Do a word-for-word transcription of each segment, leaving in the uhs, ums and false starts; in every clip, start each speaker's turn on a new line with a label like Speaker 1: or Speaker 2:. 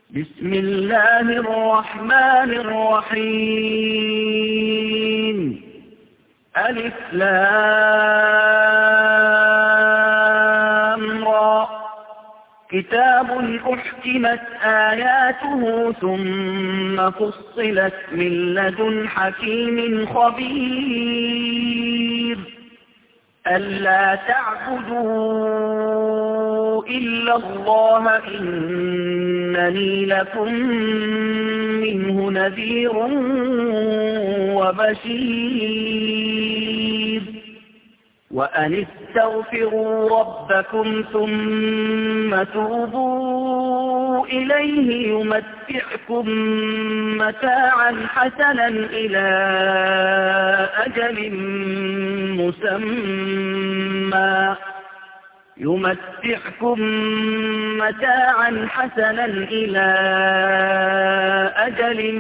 Speaker 1: بسم الله الرحمن الرحيم. ألف لام را. كتاب أحكمت آياته ثم فصلت من لدن حكيم خبير. ألا تعبدوا إلا الله إنني لكم منه نذير وبشير. وأن استغفروا ربكم ثم توبوا إليه يمتعكم متاعا حسنا إلى أجل مسمى يمتعكم متاعا حسنا إلى أجل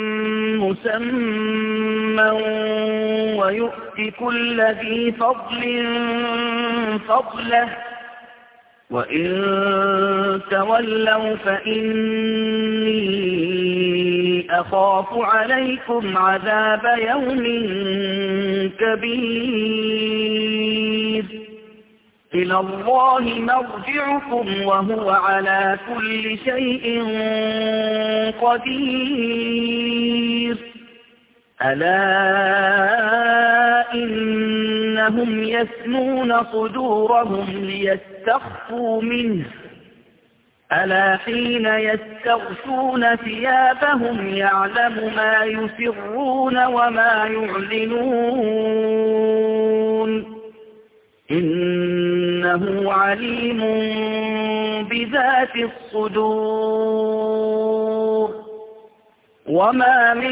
Speaker 1: مسمى ويؤتي كل ذي فضل فضله وإن تولوا فإني أخاف عليكم عذاب يوم كبير. إلى الله مرجعكم وهو على كل شيء قدير. ألا إنهم يثنون صدورهم ليستخفوا منه ألا حين يستغشون ثيابهم يعلم ما يسرون وما يعلنون إنه عليم بذات الصدور. وما من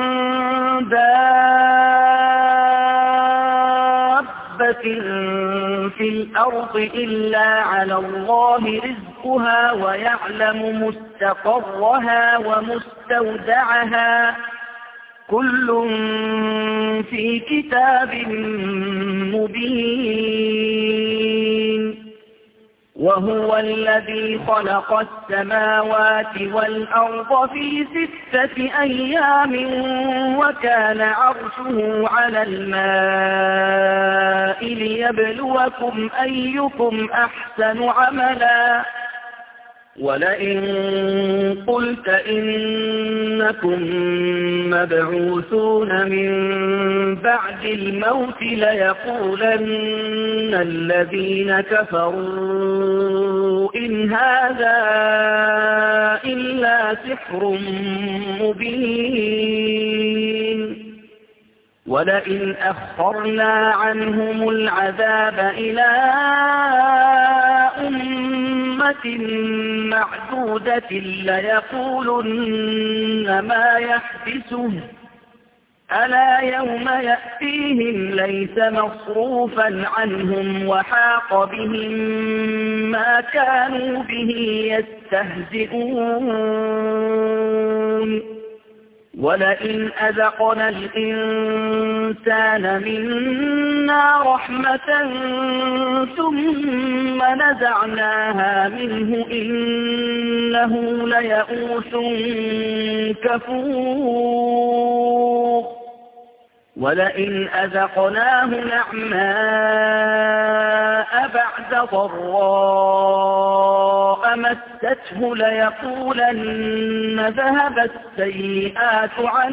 Speaker 1: دابة في الأرض إلا على الله رزقها ويعلم مستقرها ومستودعها كل في كتاب مبين. وهو الذي خلق السماوات والأرض في ستة أيام وكان عرشه على الماء ليبلوكم أيكم أحسن عملا. ولئن قلت إنكم مبعوثون من بعد الموت ليقولن الذين كفروا إن هذا إلا سحر مبين. ولئن أخرنا عنهم العذاب إلى أمة معدودة ليقولن ما يحبسه ألا يوم يأتيهم ليس مصروفا عنهم وحاق بهم ما كانوا به يستهزئون. ولئن أذقنا الإنسان منا رحمة ثم نزعناها منه إنه ليئوس كفور. ولئن أذقناه نعماء بعد ضراء مسته ليقولن ذهب السيئات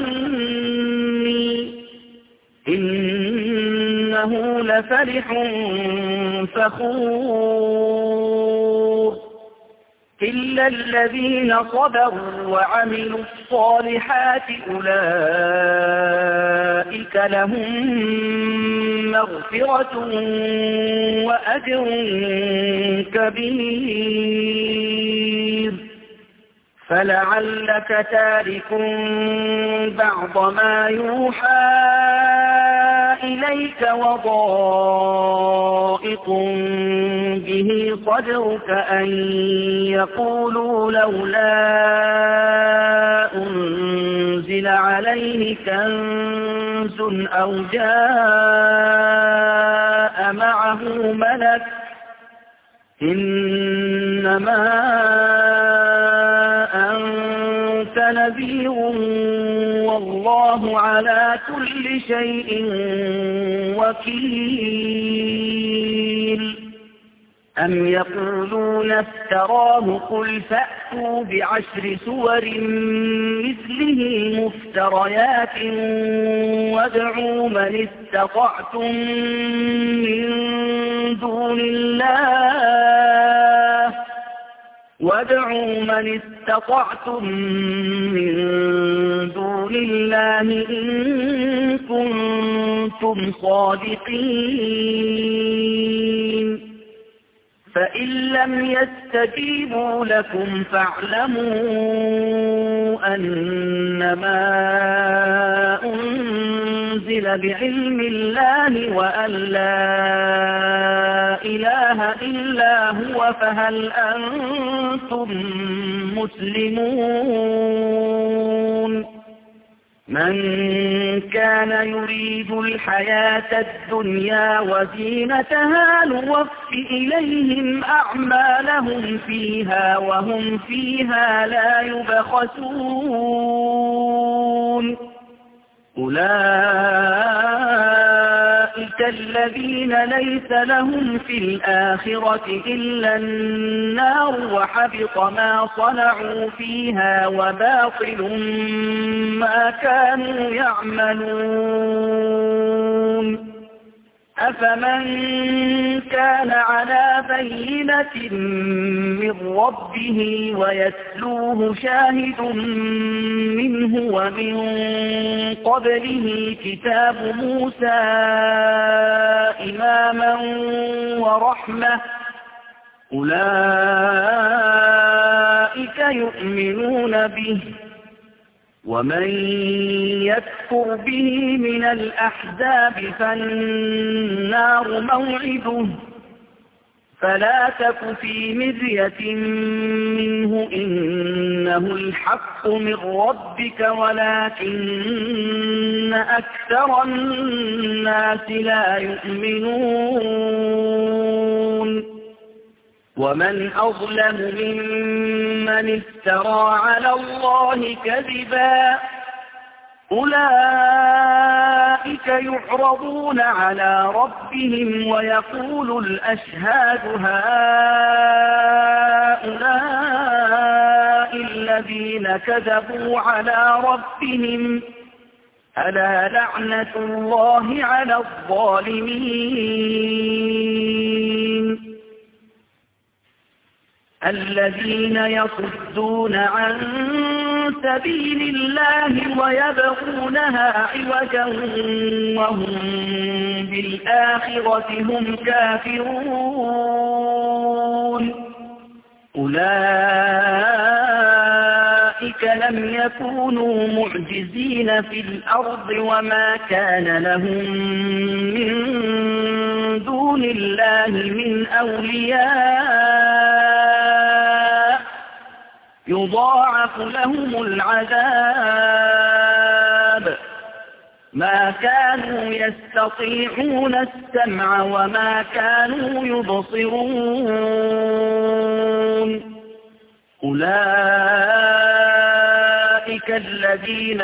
Speaker 1: عني إنه لفرح فخور. إلا الذين صبروا وعملوا الصالحات أولئك لهم مغفرة وأجر كبير. فلعلك تارك بعض ما يوحى إليك وضائق به صدرك أن يقولوا لولا أنزل عليه كنز أو جاء معه ملك إنما أنت نذير والله على كل شيء وكيل أم يقولون افتراه قل فأتوا بعشر سور مثله مفتريات وادعوا من استطعتم من دون الله وادعوا من استطعتم من دون الله إن كنتم صادقين فإن لم يستجيبوا لكم فاعلموا أنما أنزل بعلم الله وأن لا إله إلا هو فهل أنتم مسلمون من كان يريد الحياة الدنيا وزينتها نوف إليهم أعمالهم فيها وهم فيها لا يبخسون أولئك الذين ليس لهم في الآخرة إلا النار وحبط ما صنعوا فيها وباطل ما كانوا يعملون أفمن كان على بينة من ربه ويتلوه شاهد منه ومن قبله كتاب موسى إماما ورحمة أولئك يؤمنون به ومن يكفر به من الأحزاب فالنار موعده فلا تك في مرية منه إنه الحق من ربك ولكن أكثر الناس لا يؤمنون ومن أظلم ممن افترى على الله كذبا أولئك يعرضون على ربهم ويقول الأشهاد هؤلاء الذين كذبوا على ربهم ألا لعنة الله على الظالمين الذين يصدون عن سبيل الله ويبغونها عوجا وهم بالآخرة هم كافرون أولئك لم يكونوا معجزين في الأرض وما كان لهم من دون الله من أولياء يضاعف لهم العذاب ما كانوا يستطيعون السمع وما كانوا يبصرون أولئك الذين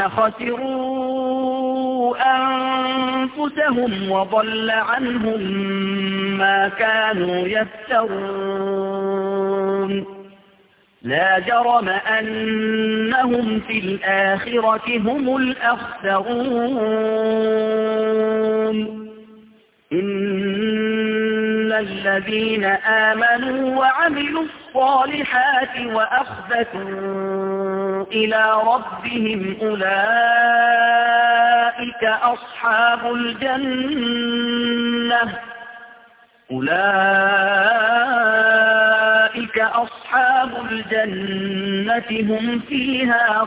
Speaker 1: خسروا أنفسهم وضل عنهم ما كانوا يفترون لا جرم أنهم في الآخرة هم الأخسرون إن الذين آمنوا وعملوا الصالحات وأخبتوا إلى ربهم أولئك أصحاب الجنة أولئك أصحاب الجنة هم فيها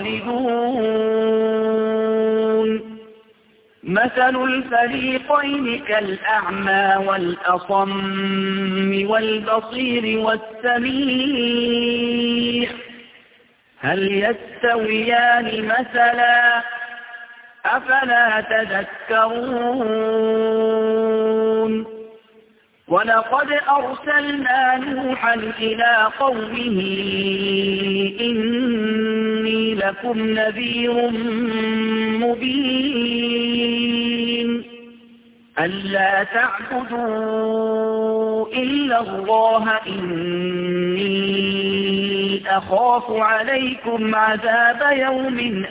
Speaker 1: خالدون مثل الفريقين كالأعمى والأصم والبصير والسميع هل يستويان مثلا أفلا تذكرون ولقد أرسلنا نوحا إلى قومه إني لكم نذير مبين ألا تعبدوا إلا الله إني أخاف عليكم عذاب يوم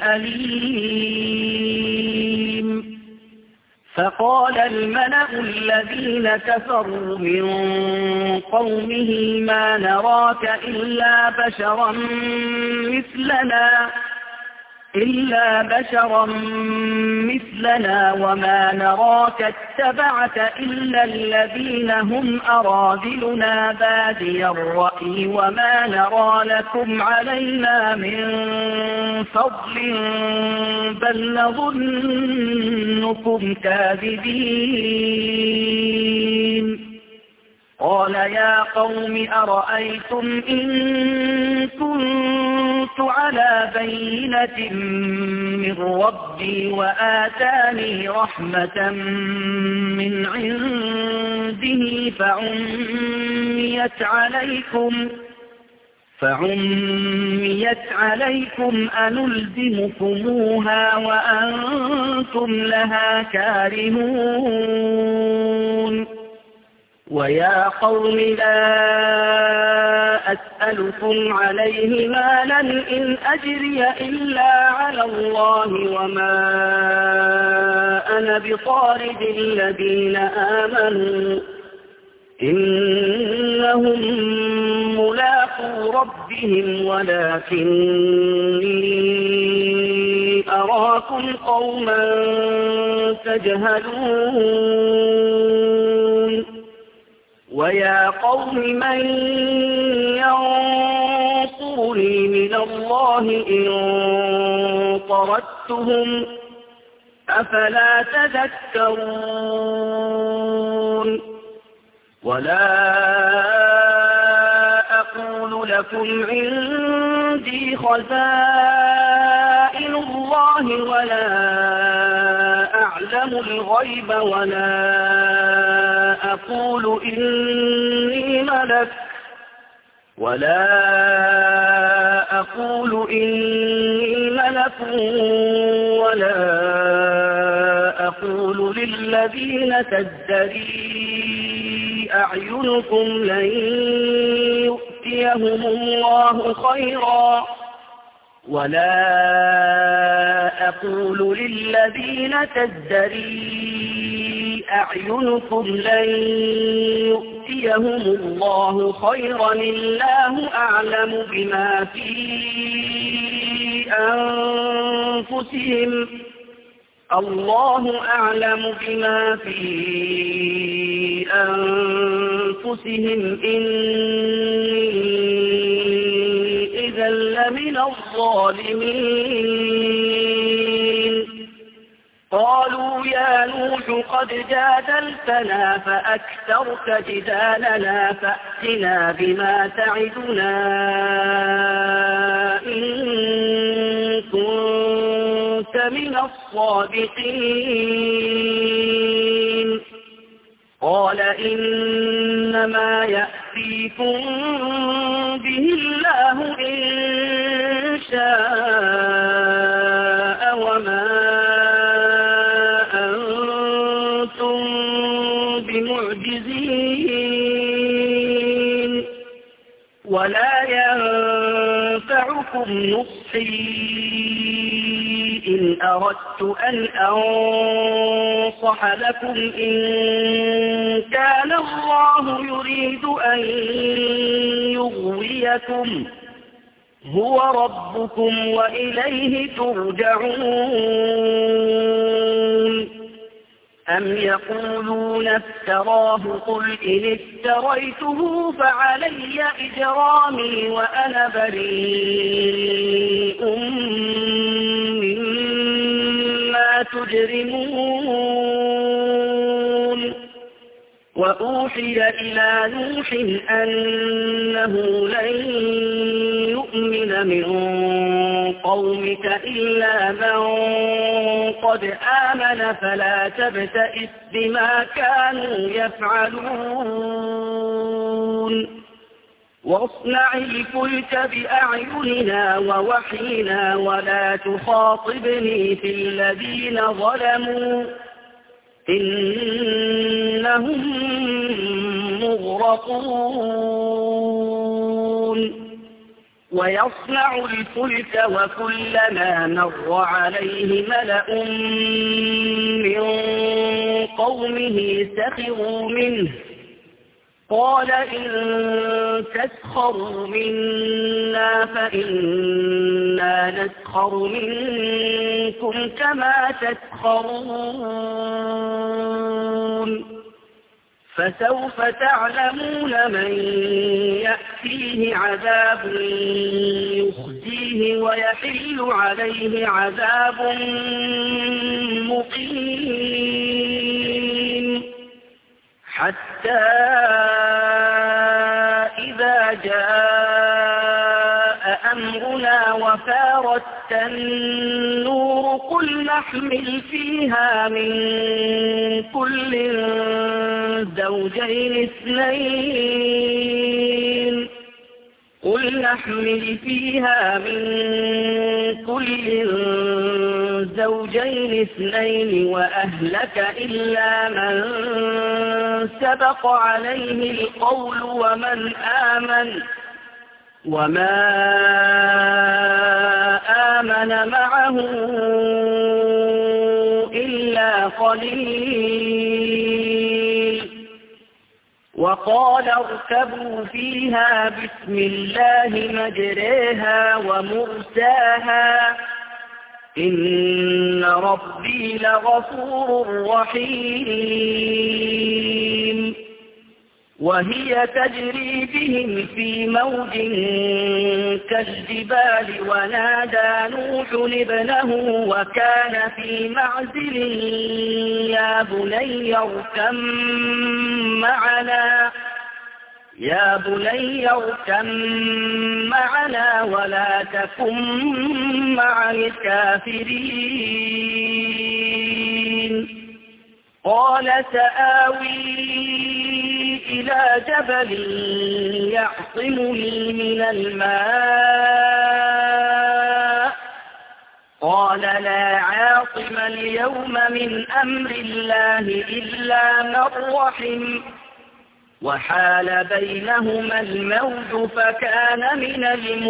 Speaker 1: أليم فقال الملأ الذين كفروا من قومه ما نراك إلا بشرا مثلنا إلا بشرا مثلنا وما نراك اتبعك إلا الذين هم أراذلنا بادي الرأي وما نرى لكم علينا من فضل بل نظنكم كاذبين قال يا قوم أرأيتم إن كنت على بينة من ربي وآتاني رحمة من عنده فعميت عليكم فعميت عليكم أنلزمكموها وأنتم لها كارهون ويا قوم لا أسألكم عليه مالا إن أجري إلا على الله وما أنا بطارد الذين آمنوا إنهم ملاقو ربهم ولكني أراكم قوما تجهلون ويا قوم من ينصرني من الله إن طردتهم أفلا تذكرون ولا أقول لكم عندي خزائن الله ولا أعلم الغيب ولا أقول إني ملك ولا أقول إني ملك ولا أقول للذين تزدري أعينكم لن يؤتيهم الله خيرا ولا أقول للذين تزدري أعينكم لن يؤتيهم الله خيرا الله أعلم بما في أنفسهم الله أعلم بما في أنفسهم إني إذا لمن الظالمين قالوا يا نوح قد جادلتنا فأكثرت جدالنا فأتنا بما تعدنا إن كنت من الصادقين قال إنما يأتيكم به الله إن شاء وما أنتم بمعجزين ولا ينفعكم نصحي إن أردت أن أنصح لكم إن كان الله يريد أن يغويكم هو ربكم وإليه ترجعون أم يقولون افتراه قل إن افتريته فعلي إجرامي وأنا بريء مما تجرمون وأوحي إلى نوح أنه لن يؤمن من قومك إلا من قد آمن فلا تبتئس بما كانوا يفعلون واصنع الفلك بأعيننا ووحينا ولا تخاطبني في الذين ظلموا إنهم مغرقون ويصنع الفلك وكلما مر عليه ملأ من قومه سخروا منه قال إن تسخروا منا فإنا نسخر منكم كما تسخرون فسوف تعلمون من يأتيه عذاب يخزيه ويحل عليه عذاب مقيم حتى إذا جاء أمرنا وفارت النور قل نحمل فيها من كل زوجين اثنين قل نحمل فيها من كل زوجين اثنين وأهلك إلا من سبق عليه القول ومن آمن وما آمن معه إلا قليل وقال اركبوا فيها بسم الله مجريها ومرساها إن ربي لغفور رحيم وهي تجري بهم في موج كالجبال ونادى نوح ابنه وكان في معزل يا بني اركب معنا يا بني اركب معنا ولا تكن مع الكافرين قال سآوي إلى جبل يعصمني من الماء قال لا عاصم اليوم من أمر الله إلا من رحم وحال بينهما الموج فكان من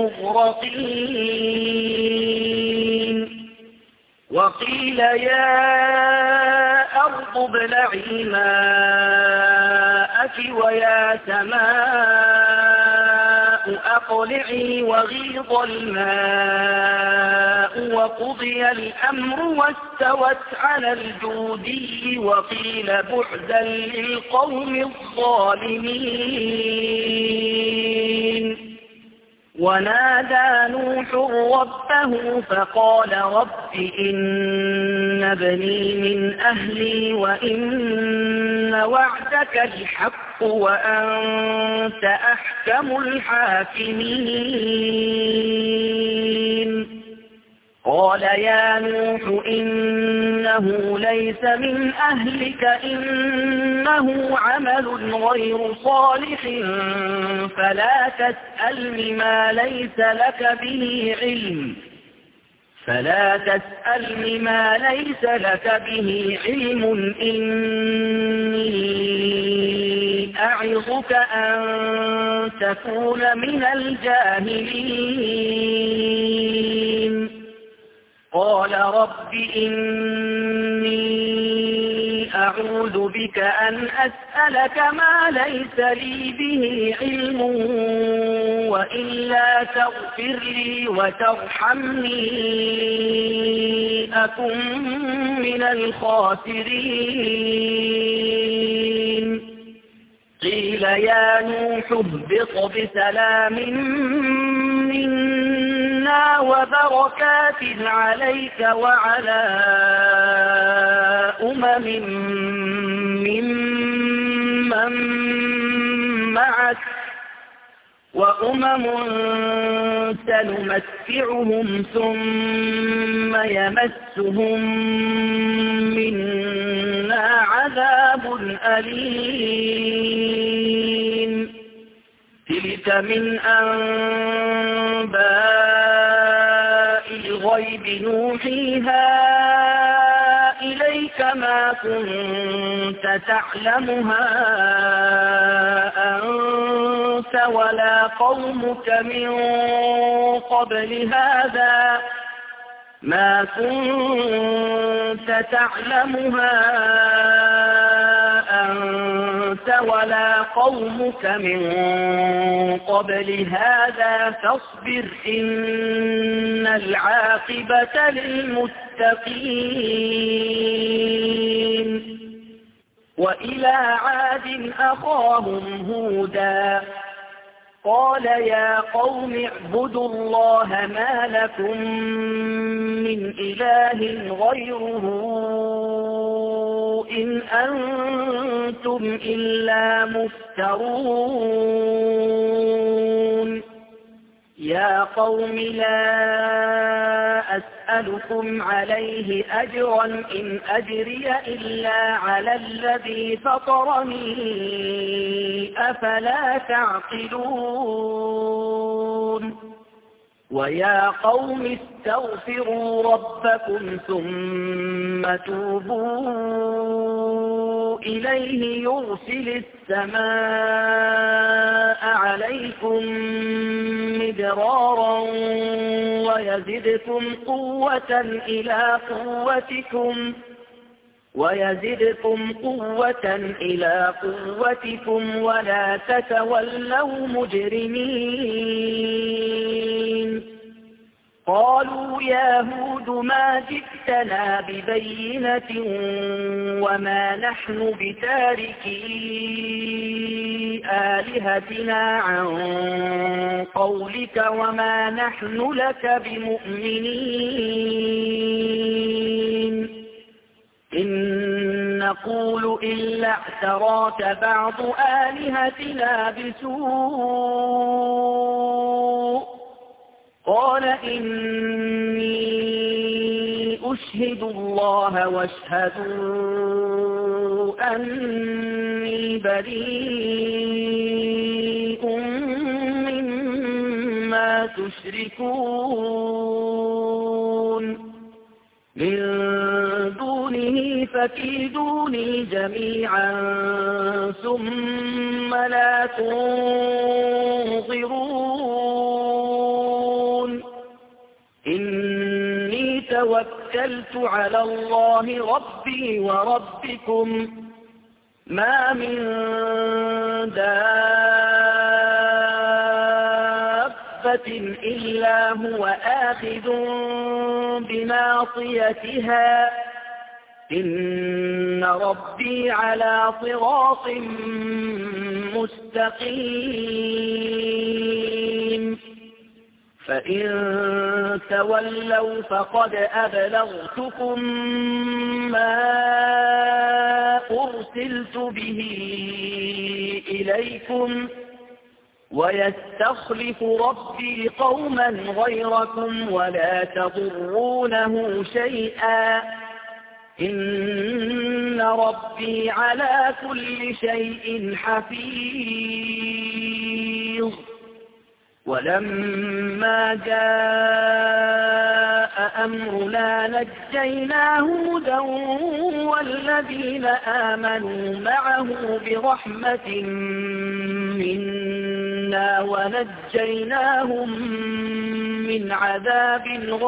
Speaker 1: المغرقين وقيل يا أرض ابلعي ماءك ويا سماء أقلعي وغيض الماء وقضي الأمر واستوت على الجودي وقيل بعدا للقوم الظالمين ونادى نوح ربه فقال رب إن ابني من أهلي وإن وعدك الحق وأنت أحكم الحاكمين قال يا نوح إنه ليس من أهلك إنه عمل غير صالح فلا تسأل ما ليس لك به علم فلا تسأل ما ليس لك به علم إني أعظك أن تكون من الجاهلين قال رب إني أعوذ بك أن أسألك ما ليس لي به علم وإلا تغفر لي وترحمني أكن من الخاسرين قيل يا نوح اهبط بسلام منا وبركات عليك وعلى أمم ممن معك وأمم سنمتعهم ثم يمسهم منا عذاب أليم تلك من أنباء الغيب نوحيها إليك ما كنت تعلمها أنت ولا قومك من قبل هذا ما كنت تعلمها أنت ولا قومك من قبل هذا فاصبر إن العاقبة للمتقين وإلى عاد أخاهم هودا قال يا قوم اعبدوا الله ما لكم من إله غيره إن أنتم إلا مفترون يا قوم لا أسألكم عليه أجرا إن أجري إلا على الذي فطرني أفلا تعقلون ويا قوم استغفروا ربكم ثم توبوا إليه يرسل السماء عليكم مدرارا ويزدكم قوة إلى قوتكم ويزدكم قوة إلى قوتكم ولا تتولوا مجرمين قالوا يا هود ما جئتنا ببينة وما نحن بتاركي آلهتنا عن قولك وما نحن لك بمؤمنين إن نقول إلا اعتراك بعض آلهتنا بسوء قال إني أشهد الله واشهدوا أني بريء مما تشركون من دونه فكيدوني جميعا ثم لا تنظرون إني توكلت على الله ربي وربكم ما من دابة إلا هو آخذ بناصيتها إن ربي على صراط مستقيم فإن تولوا فقد أبلغتكم ما أرسلت به إليكم ويستخلف ربي قوما غيركم ولا تضرونه شيئا إن ربي على كل شيء حفيظ ولما جاء أمرنا نجينا هودا والذين آمنوا معه برحمة منا ونجيناهم من عذاب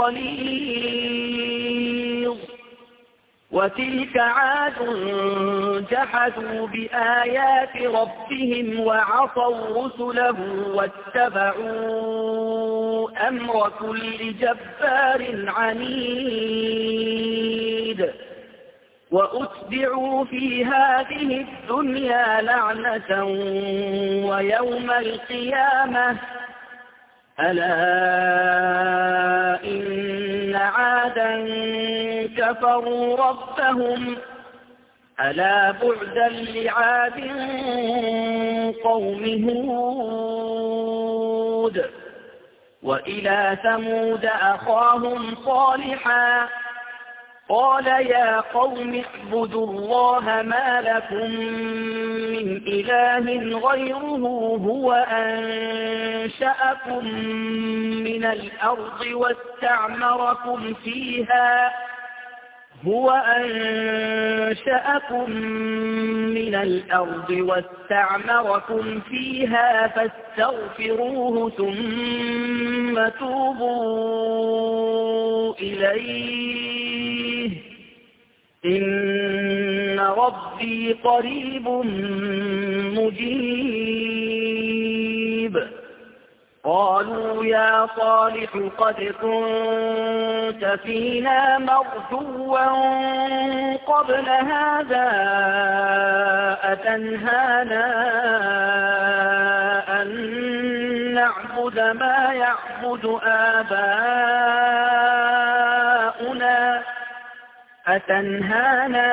Speaker 1: غليظ وتلك عاد جحدوا بآيات ربهم وعصوا رسله واتبعوا أمر كل جبار عنيد وأتبعوا في هذه الدنيا لعنة ويوم القيامة ألا إن عادا كفروا ربهم ألا بعدا لعاد قوم هود وإلى ثمود أخاهم صالحا قال يا قوم اعبدوا الله ما لكم من إله غيره هو أنشأكم من الأرض واستعمركم فيها هو أنشأكم من الأرض واستعمركم فيها فاستغفروه ثم توبوا إليه إن ربي قريب مجيب. قالوا يا صالح قد كنت فينا مرجوا قبل هذا أتنهانا أن نعبد ما يعبد آباؤنا أتنهانا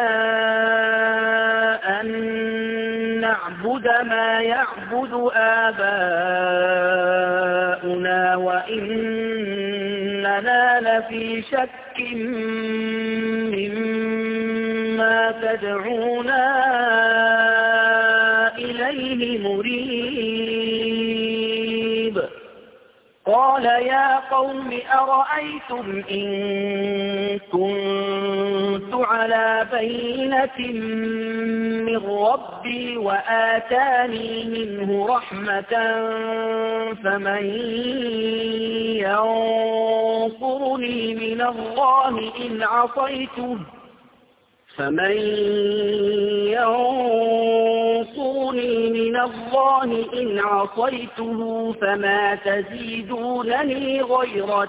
Speaker 1: أن نعبد ما يعبد آباؤنا وإننا لفي شك مما تدعونا إليه مريب. قال يا قوم أرأيتم إن كنت على بينة من ربي وآتاني منه رحمة فمن ينصرني من الله إن عصيته فمن ينصرني من الله إن عصيته فما تزيدونني غير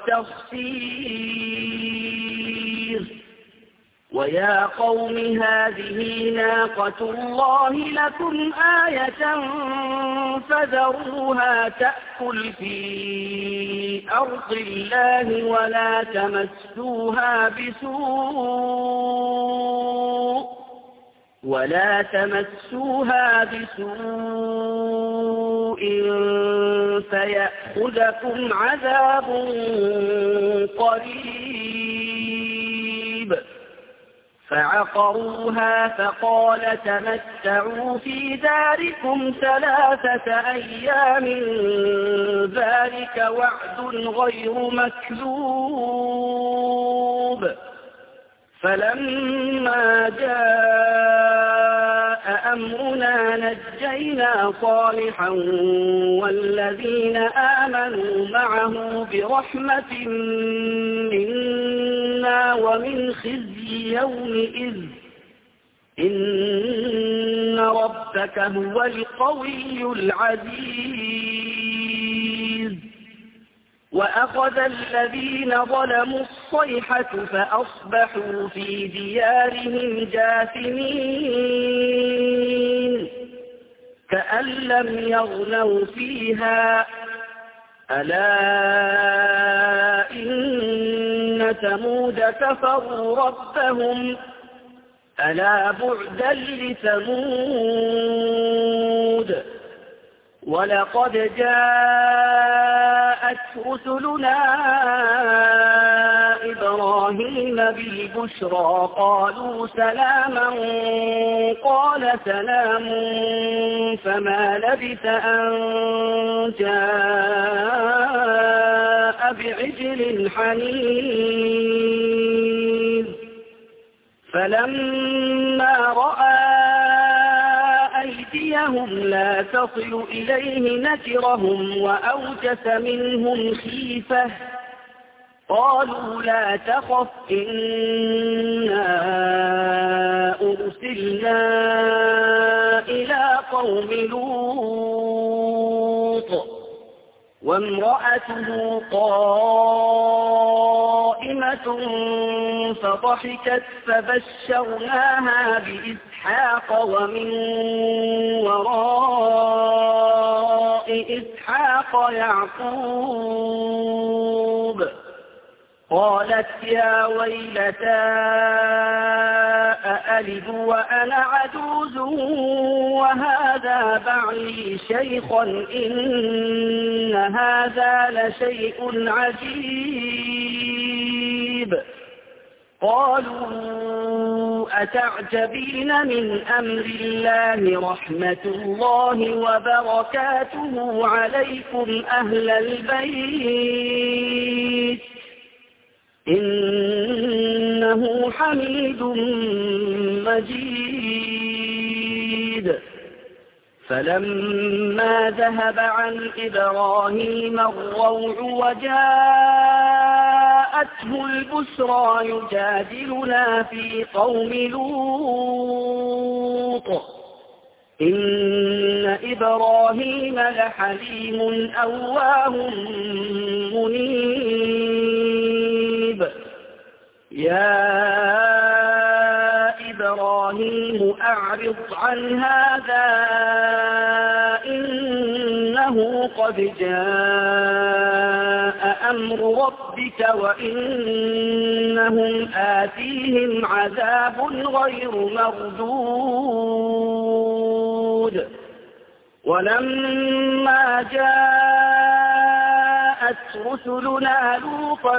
Speaker 1: تخسير. ويا قوم هذه ناقة الله لكم آية فذروها تأكل في أرض الله ولا تمسوها بسوء ولا تمسوها بسوء فيأخذكم عذاب قريب. فعقروها فقال تمتعوا في داركم ثلاثة أيام ذلك وعد غير مكذوب. فلما جاء أمرنا نجينا صالحا والذين آمنوا معه برحمة منا ومن خزي يومئذ إن ربك هو القوي العزيز. وأخذ الذين ظلموا الصيحة فأصبحوا في ديارهم جاثمين كأن لم يغنوا فيها ألا إن ثمود كفروا ربهم ألا بعدا لثمود. ولقد جاءت رسلنا إبراهيم بالبشرى قالوا سلاما قال سلام فما لبث أن جاء بعجل حنيذ. فلما رأى أيديهم لا تصل إليه نكرهم وأوجس منهم خيفة قالوا لا تخف إنا أرسلنا إلى قوم لوط وامرأته قائمة فضحكت فبشرناها بإسحاق ومن وراء إسحاق يعقوب. قالت يا ويلتى أألد وأنا عجوز وهذا بعلي شيخا إن هذا لشيء عجيب. قالوا أتعجبين من أمر الله رحمة الله وبركاته عليكم أهل البيت إنه حميد مجيد فلما ذهب عن إبراهيم الروع وجاءته البشرى يجادلنا في قوم لوط إن إبراهيم لحليم أواه منيب يا إبراهيم أعرض عن هذا إنه قد جاء أمر ربك وإنهم آتيهم عذاب غير مردود ولما جاءت رسلنا لوطا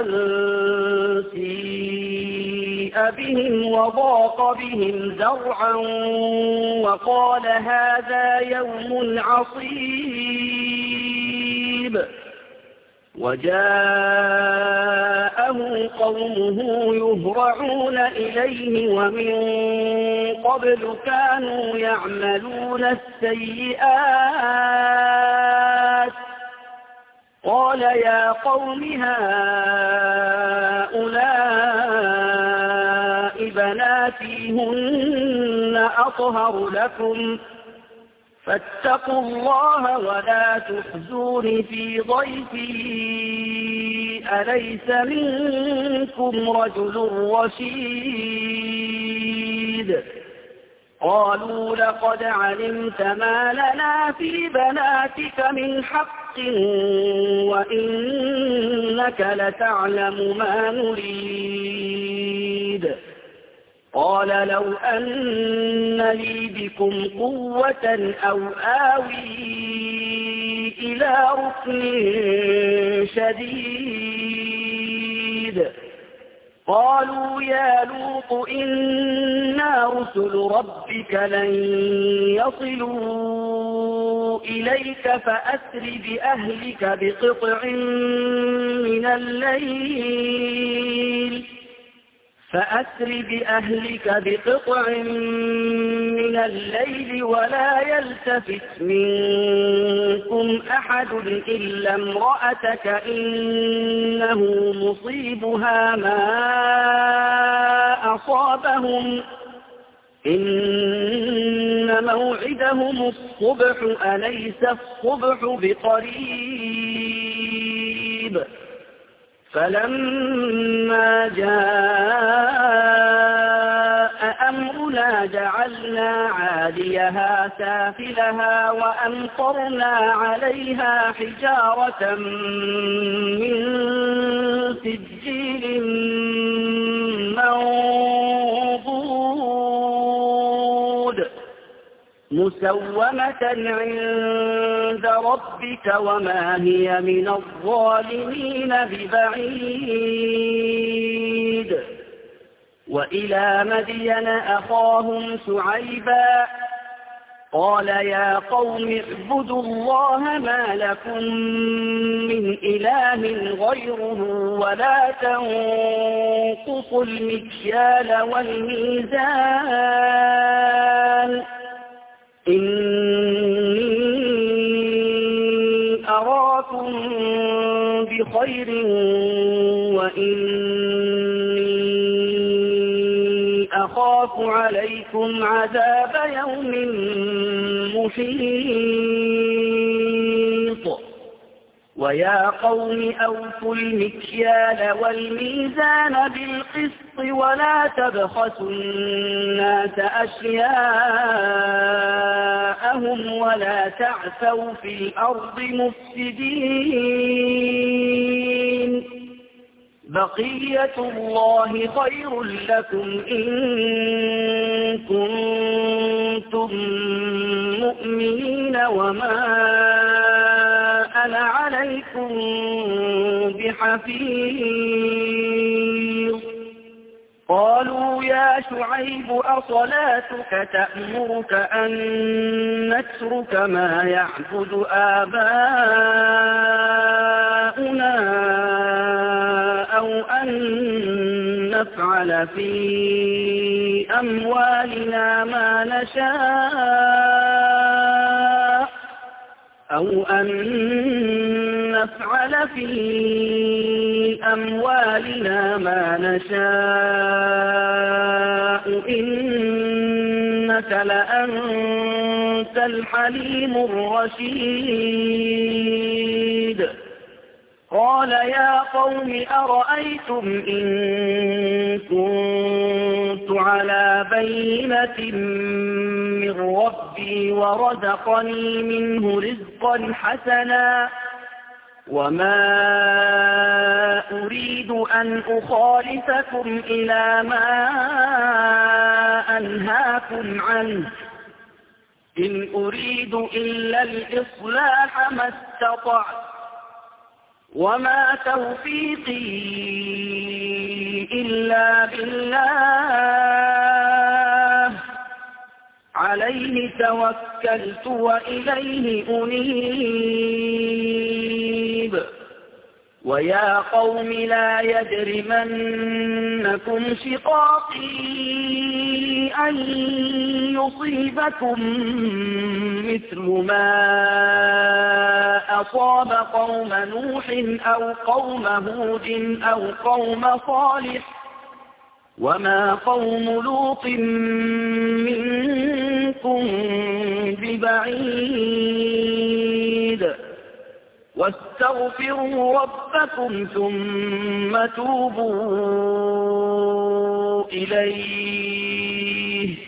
Speaker 1: سيء بهم وضاق بهم ذرعا وقال هذا يوم عصيب وجاءه قومه يهرعون إليه ومن قبل كانوا يعملون السيئات قال يا قوم هؤلاء بناتي هن أطهر لكم فاتقوا الله ولا تخزون في ضيفي أليس منكم رجل رشيد قالوا لقد علمت ما لنا في بناتك من حق وإنك لتعلم ما نريد قال لو أن لي بكم قوة أو آوي إلى ركن شديد قالوا يا لوط إنا رسل ربك لن يصلوا إليك فأسر بأهلك بقطع من الليل فأسر بأهلك بقطع من الليل ولا يلتفت منكم أحد إلا امرأتك إنه مصيبها ما أصابهم إن موعدهم الصبح أليس الصبح بقريب فلما جاء أمرنا جعلنا عاليها سافلها وأمطرنا عليها حجارة من سجيل منضود مسومة عند ربك وما هي من الظالمين ببعيد وإلى مدين أخاهم شعيبا قال يا قوم اعبدوا الله ما لكم من إله غيره ولا تنقصوا المكيال والميزان إني أراكم بخير وإني أخاف عليكم عذاب يوم محيط ويا قوم أوفوا المكيال والميزان بالقسط ولا تبخسوا الناس أشياءهم ولا تعثوا في الأرض مفسدين بقية الله خير لكم إن كنتم مؤمنين وما أنا عليكم بحفيظ يا شعيب أصلاتك تأمرك أن نترك ما يعبد آباؤنا أو أن نفعل في أموالنا ما نشاء أو أن نفعل في أموالنا ما نشاء إنك لأنت الحليم الرشيد قال يا قوم أرأيتم إن كنت على بينة من ربي ورزقني منه رزقا حسنا وما أريد أن أخالفكم إلى ما أنهاكم عنه إن أريد إلا الإصلاح ما استطعت وما توفيقي إلا بالله عليه توكلت وإليه أنيب ويا قوم لا يجرمنكم شقاقي أن يصيبكم مثل ما أصاب قوم نوح أو قوم هود أو قوم صالح وما قوم لوط منكم ببعيد واستغفروا ربكم ثم توبوا إليه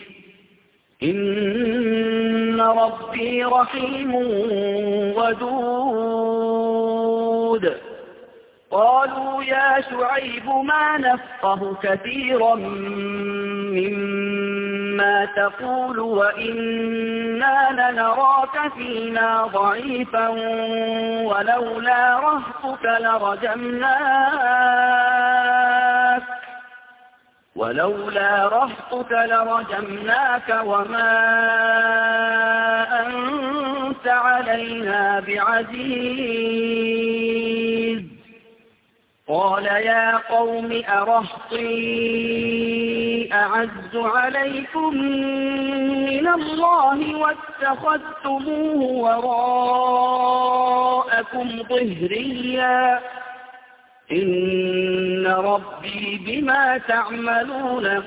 Speaker 1: إن ربي رحيم ودود قالوا يا شعيب ما نفقه كثيرا مما تقول وإنا لنراك فينا ضعيفا ولولا رهطك لرجمناك ولولا رهطك لرجمناك وما أنت علينا بعزيز قال يا قوم أرهطي أعز عليكم من الله واتخذتموه وراءكم ظهريا إن ربي بما تعملون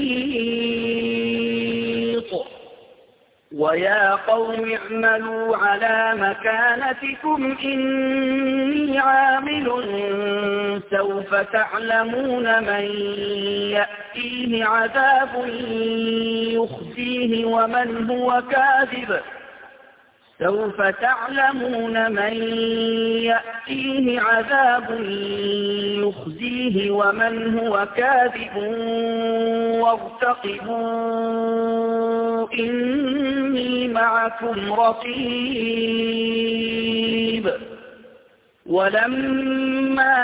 Speaker 1: محيط ويا قوم اعملوا على مكانتكم إني عامل سوف تعلمون من يأتيه عذاب يخزيه ومن هو كاذب سوف تعلمون من يأتيه عذاب يخزيه ومن هو كاذب وارتقبوا إني معكم رقيب ولما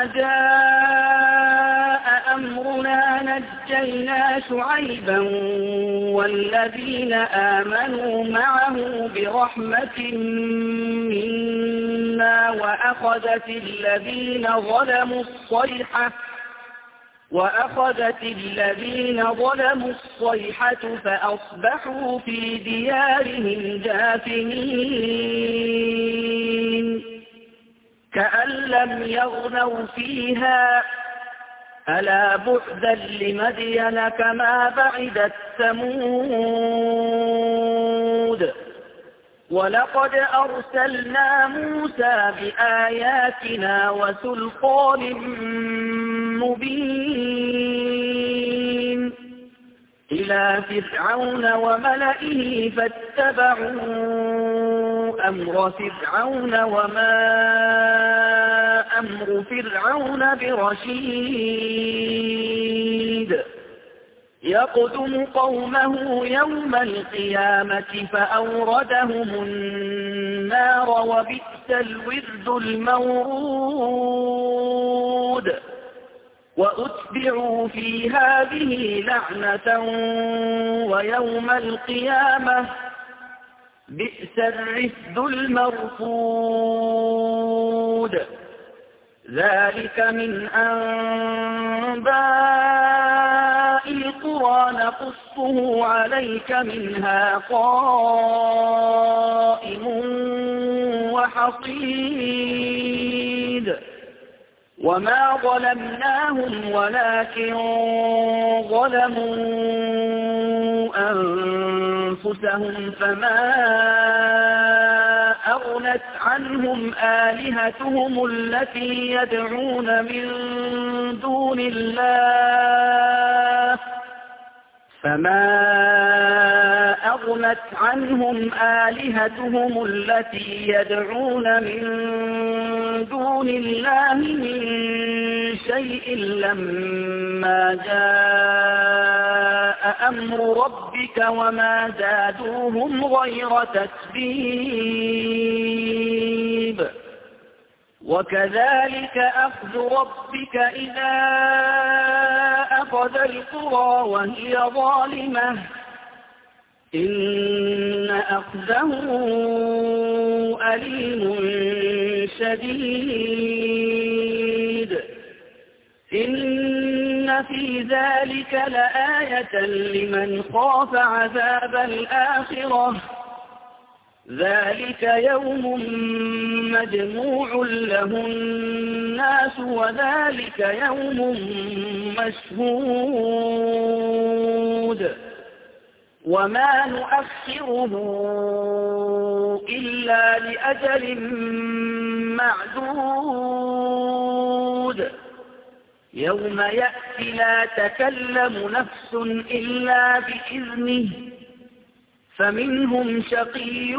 Speaker 1: جاء أمرنا نجينا شعيبا والذين آمنوا معه برحمة منا وأخذت الذين ظلموا الصيحة وأخذت الذين ظلموا الصيحة فأصبحوا في ديارهم جاثمين كأن لم يغنوا فيها ألا بعدا لمدين كما بعدت ثمود ولقد أرسلنا موسى بآياتنا وسلطان مبين إلى فرعون وملئه فاتبعوا أمر فرعون وما أمر فرعون برشيد يقدم قومه يوم القيامة فأوردهم النار وبئس الورد المورود وأتبعوا في هذه لعنة ويوم القيامة بئس الرفد المرفود. ذلك من أنباء القرى نقصه عليك منها قائم وحصيد. وما ظلمناهم ولكن ظلموا أنفسهم فما أغنت عنهم آلهتهم التي يدعون من دون الله فما أغنت عنهم آلهتهم التي يدعون من دون الله من شيء لما جاء أمر ربك وما زادوهم غير تتبيب. وكذلك أخذ ربك إذا أخذ القرى وهي ظالمة إن أخذه أليم شديد. إن في ذلك لآية لمن خاف عذاب الآخرة ذلك يوم مجموع له الناس وذلك يوم مشهود. وما نؤخره إلا لأجل معدود يوم يأتي لا تكلم نفس إلا بإذنه فمنهم شقي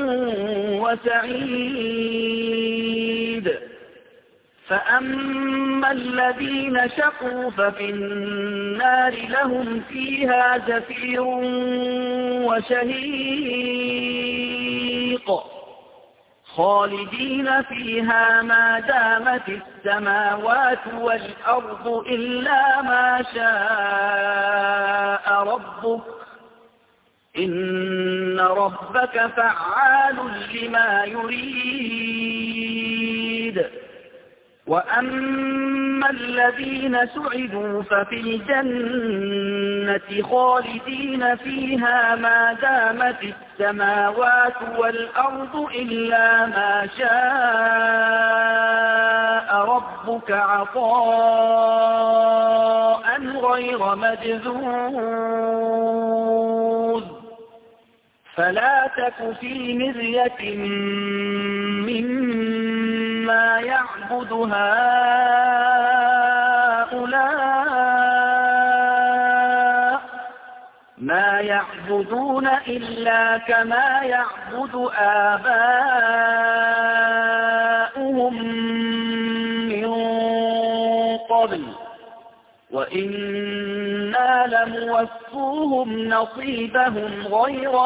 Speaker 1: وسعيد. فأما الذين شقوا ففي النار لهم فيها زفير وشهيق خالدين فيها ما دامت السماوات والأرض إلا ما شاء ربك إن ربك فعال لما يريد. وأما الذين سعدوا ففي الجنة خالدين فيها ما دامت السماوات والأرض إلا ما شاء ربك عطاء غير مجذوذ. فلا تك في مرية مما يعبد هؤلاء ما يعبدون إلا كما يعبد آباؤهم من قبل وإنا لموفوهم نصيبهم غير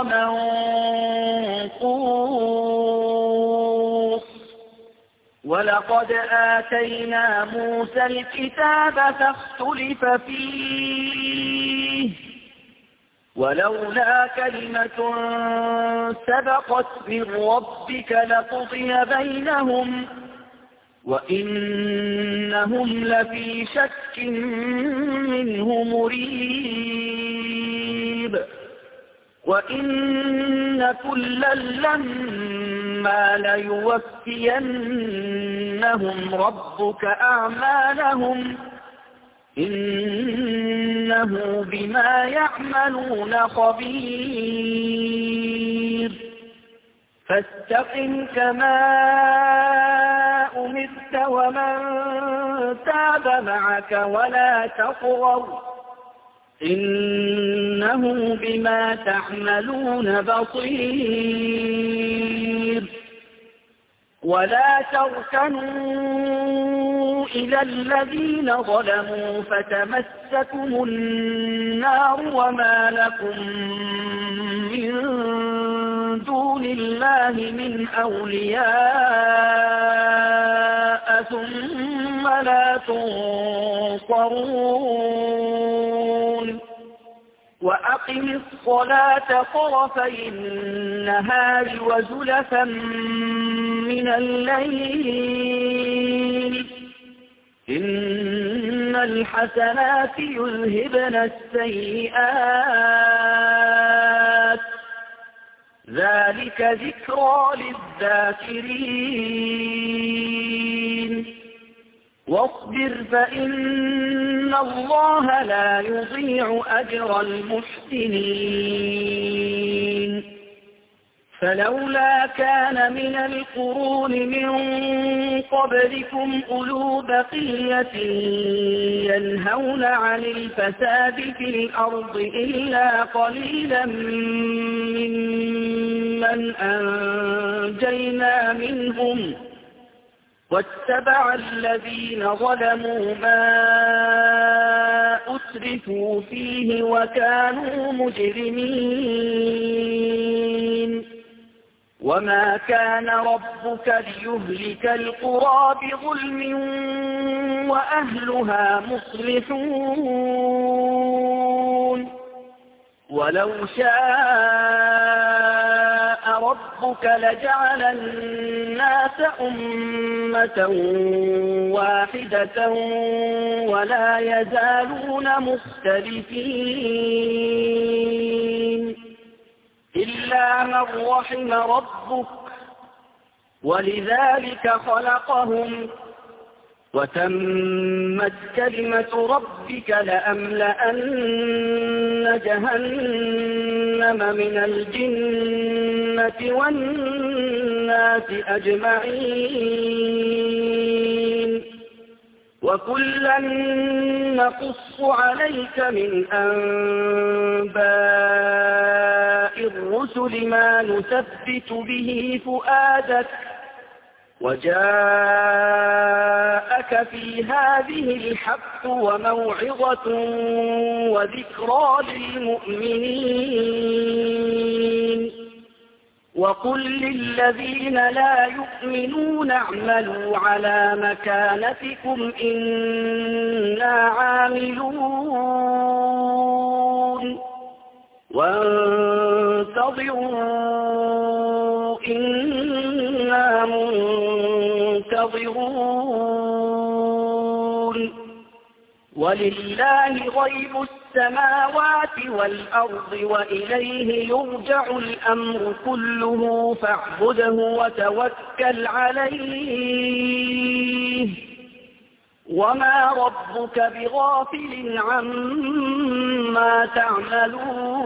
Speaker 1: منقوص. ولقد آتينا موسى الكتاب فاختلف فيه ولولا كلمة سبقت من ربك لقضي بينهم وإنهم لفي شك منه مريب. وإن كلا لما ليوفينهم ربك أعمالهم إنه بما يعملون خبير. فاستقم كما أمرت ومن تاب معك ولا تطغوا إنه بما تعملون بصير. ولا تركنوا إلى الذين ظلموا فتمسكم النار وما لكم من دون الله من أولياء ثم ثم لا تنصرون وأقم الصلاة طرفي النهار وزلفا من الليل إن الحسنات يذهبن السيئات ذلك ذكرى للذاكرين واصبر فإن الله لا يضيع أجر المحسنين فلولا كان من القرون من قبلكم أولو بقية ينهون عن الفساد في الأرض إلا قليلا ممن أنجينا منهم واتبع الذين ظلموا ما أسرفوا فيه وكانوا مجرمين وما كان ربك ليهلك القرى بظلم وأهلها مصلحون ولو شاء ربك لجعل الناس أمة واحدة ولا يزالون مختلفين إلا من رحم ربك ولذلك خلقهم وتمت كلمة ربك لأملأن جهنم من الجنة والناس أجمعين وكلا نقص عليك من أنباء الرسل ما نثبت به فؤادك وجاءك في هذه الحق وموعظة وذكرى للمؤمنين وقل للذين لا يؤمنون اعملوا على مكانتكم إنا عاملون وانتظروا إنا منتظرون ولله غيب السماوات والأرض وإليه يرجع الأمر كله فاعبده وتوكل عليه وما ربك بغافل عما تعملون